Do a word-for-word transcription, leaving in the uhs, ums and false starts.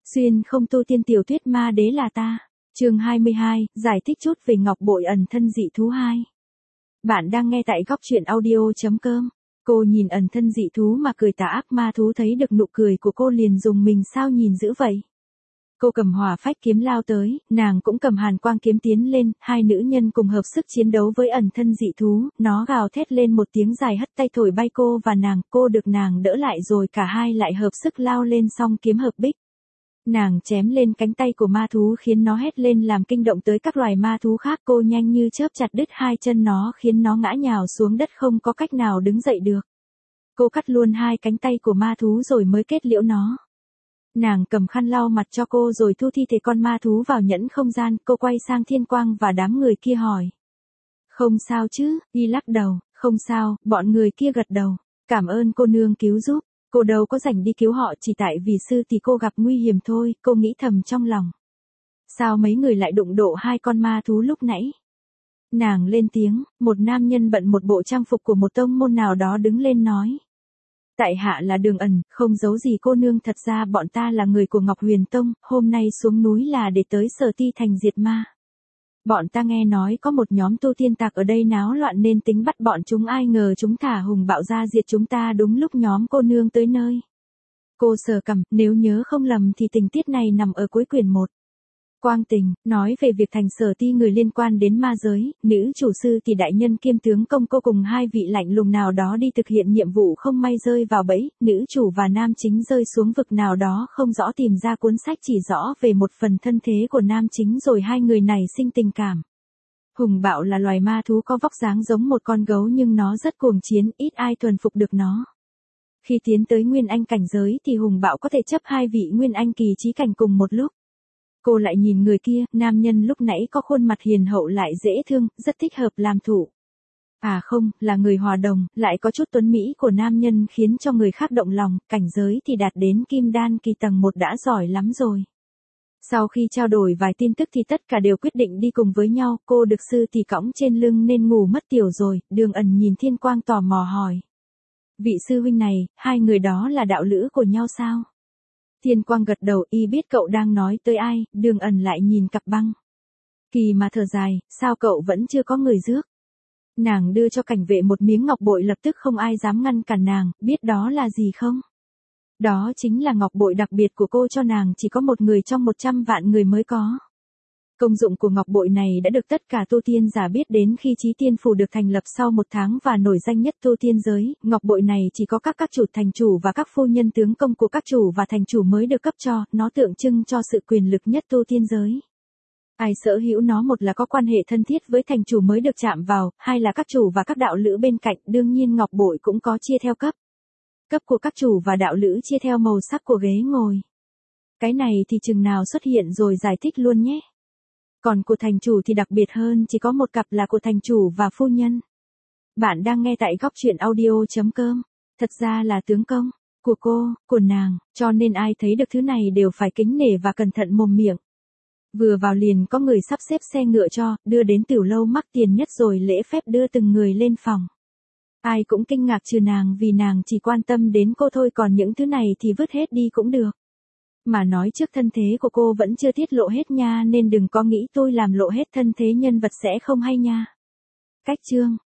Xuyên không tu tiên tiểu thuyết ma đế là ta. Chương hai mươi hai, giải thích chút về ngọc bội ẩn thân dị thú hai. Bạn đang nghe tại góc truyện audio.com. Cô nhìn ẩn thân dị thú mà cười, tà ác ma thú thấy được nụ cười của cô liền dùng mình, sao nhìn dữ vậy. Cô cầm hỏa phách kiếm lao tới, nàng cũng cầm hàn quang kiếm tiến lên, hai nữ nhân cùng hợp sức chiến đấu với ẩn thân dị thú, nó gào thét lên một tiếng dài hất tay thổi bay cô và nàng, cô được nàng đỡ lại rồi cả hai lại hợp sức lao lên song kiếm hợp bích. Nàng chém lên cánh tay của ma thú khiến nó hét lên làm kinh động tới các loài ma thú khác, cô nhanh như chớp chặt đứt hai chân nó khiến nó ngã nhào xuống đất không có cách nào đứng dậy được. Cô cắt luôn hai cánh tay của ma thú rồi mới kết liễu nó. Nàng cầm khăn lau mặt cho cô rồi thu thi thể con ma thú vào nhẫn không gian, cô quay sang Thiên Quang và đám người kia hỏi. Không sao chứ, y lắc đầu, không sao, bọn người kia gật đầu, cảm ơn cô nương cứu giúp. Cô đâu có rảnh đi cứu họ, chỉ tại vì sư thì cô gặp nguy hiểm thôi, cô nghĩ thầm trong lòng. Sao mấy người lại đụng độ hai con ma thú lúc nãy? Nàng lên tiếng, một nam nhân bận một bộ trang phục của một tông môn nào đó đứng lên nói. Tại hạ là Đường Ẩn, không giấu gì cô nương, thật ra bọn ta là người của Ngọc Huyền Tông, hôm nay xuống núi là để tới Sở Ti Thành diệt ma. Bọn ta nghe nói có một nhóm tu tiên tặc ở đây náo loạn nên tính bắt bọn chúng, ai ngờ chúng thả hùng bạo ra diệt chúng ta đúng lúc nhóm cô nương tới nơi. Cô sờ cằm, nếu nhớ không lầm thì tình tiết này nằm ở cuối quyển một. Quang Tình, nói về việc thành Sở Ti người liên quan đến ma giới, nữ chủ sư thì đại nhân kiêm tướng công cô cùng hai vị lạnh lùng nào đó đi thực hiện nhiệm vụ không may rơi vào bẫy, nữ chủ và nam chính rơi xuống vực nào đó không rõ, tìm ra cuốn sách chỉ rõ về một phần thân thế của nam chính rồi hai người này sinh tình cảm. Hùng bạo là loài ma thú có vóc dáng giống một con gấu nhưng nó rất cuồng chiến, ít ai thuần phục được nó. Khi tiến tới Nguyên Anh cảnh giới thì hùng bạo có thể chấp hai vị Nguyên Anh kỳ chí cảnh cùng một lúc. Cô lại nhìn người kia, nam nhân lúc nãy có khuôn mặt hiền hậu lại dễ thương, rất thích hợp làm thủ. À không, là người hòa đồng, lại có chút tuấn mỹ của nam nhân khiến cho người khác động lòng, cảnh giới thì đạt đến kim đan kỳ tầng một đã giỏi lắm rồi. Sau khi trao đổi vài tin tức thì tất cả đều quyết định đi cùng với nhau, cô được sư thì cõng trên lưng nên ngủ mất tiểu rồi, Đường Ẩn nhìn Thiên Quang tò mò hỏi. Vị sư huynh này, hai người đó là đạo lữ của nhau sao? Thiên Quang gật đầu, y biết cậu đang nói tới ai, Đường Ẩn lại nhìn cặp băng. Kỳ mà thở dài, sao cậu vẫn chưa có người rước? Nàng đưa cho cảnh vệ một miếng ngọc bội, lập tức không ai dám ngăn cản nàng, biết đó là gì không? Đó chính là ngọc bội đặc biệt của cô cho nàng, chỉ có một người trong một trăm vạn người mới có. Công dụng của ngọc bội này đã được tất cả tu tiên giả biết đến khi Chí Tiên Phủ được thành lập sau một tháng và nổi danh nhất tu tiên giới, ngọc bội này chỉ có các các chủ thành chủ và các phu nhân tướng công của các chủ và thành chủ mới được cấp cho, nó tượng trưng cho sự quyền lực nhất tu tiên giới. Ai sở hữu nó, một là có quan hệ thân thiết với thành chủ mới được chạm vào, hai là các chủ và các đạo lữ bên cạnh, đương nhiên ngọc bội cũng có chia theo cấp. Cấp của các chủ và đạo lữ chia theo màu sắc của ghế ngồi. Cái này thì chừng nào xuất hiện rồi giải thích luôn nhé. Còn của thành chủ thì đặc biệt hơn, chỉ có một cặp là của thành chủ và phu nhân. Bạn đang nghe tại góc truyện audio.com. Thật ra là tướng công, của cô, của nàng, cho nên ai thấy được thứ này đều phải kính nể và cẩn thận mồm miệng. Vừa vào liền có người sắp xếp xe ngựa cho, đưa đến tiểu lâu mắc tiền nhất rồi lễ phép đưa từng người lên phòng. Ai cũng kinh ngạc trừ nàng vì nàng chỉ quan tâm đến cô thôi, còn những thứ này thì vứt hết đi cũng được. Mà nói trước thân thế của cô vẫn chưa tiết lộ hết nha, nên đừng có nghĩ tôi làm lộ hết thân thế nhân vật sẽ không hay nha. Cách chương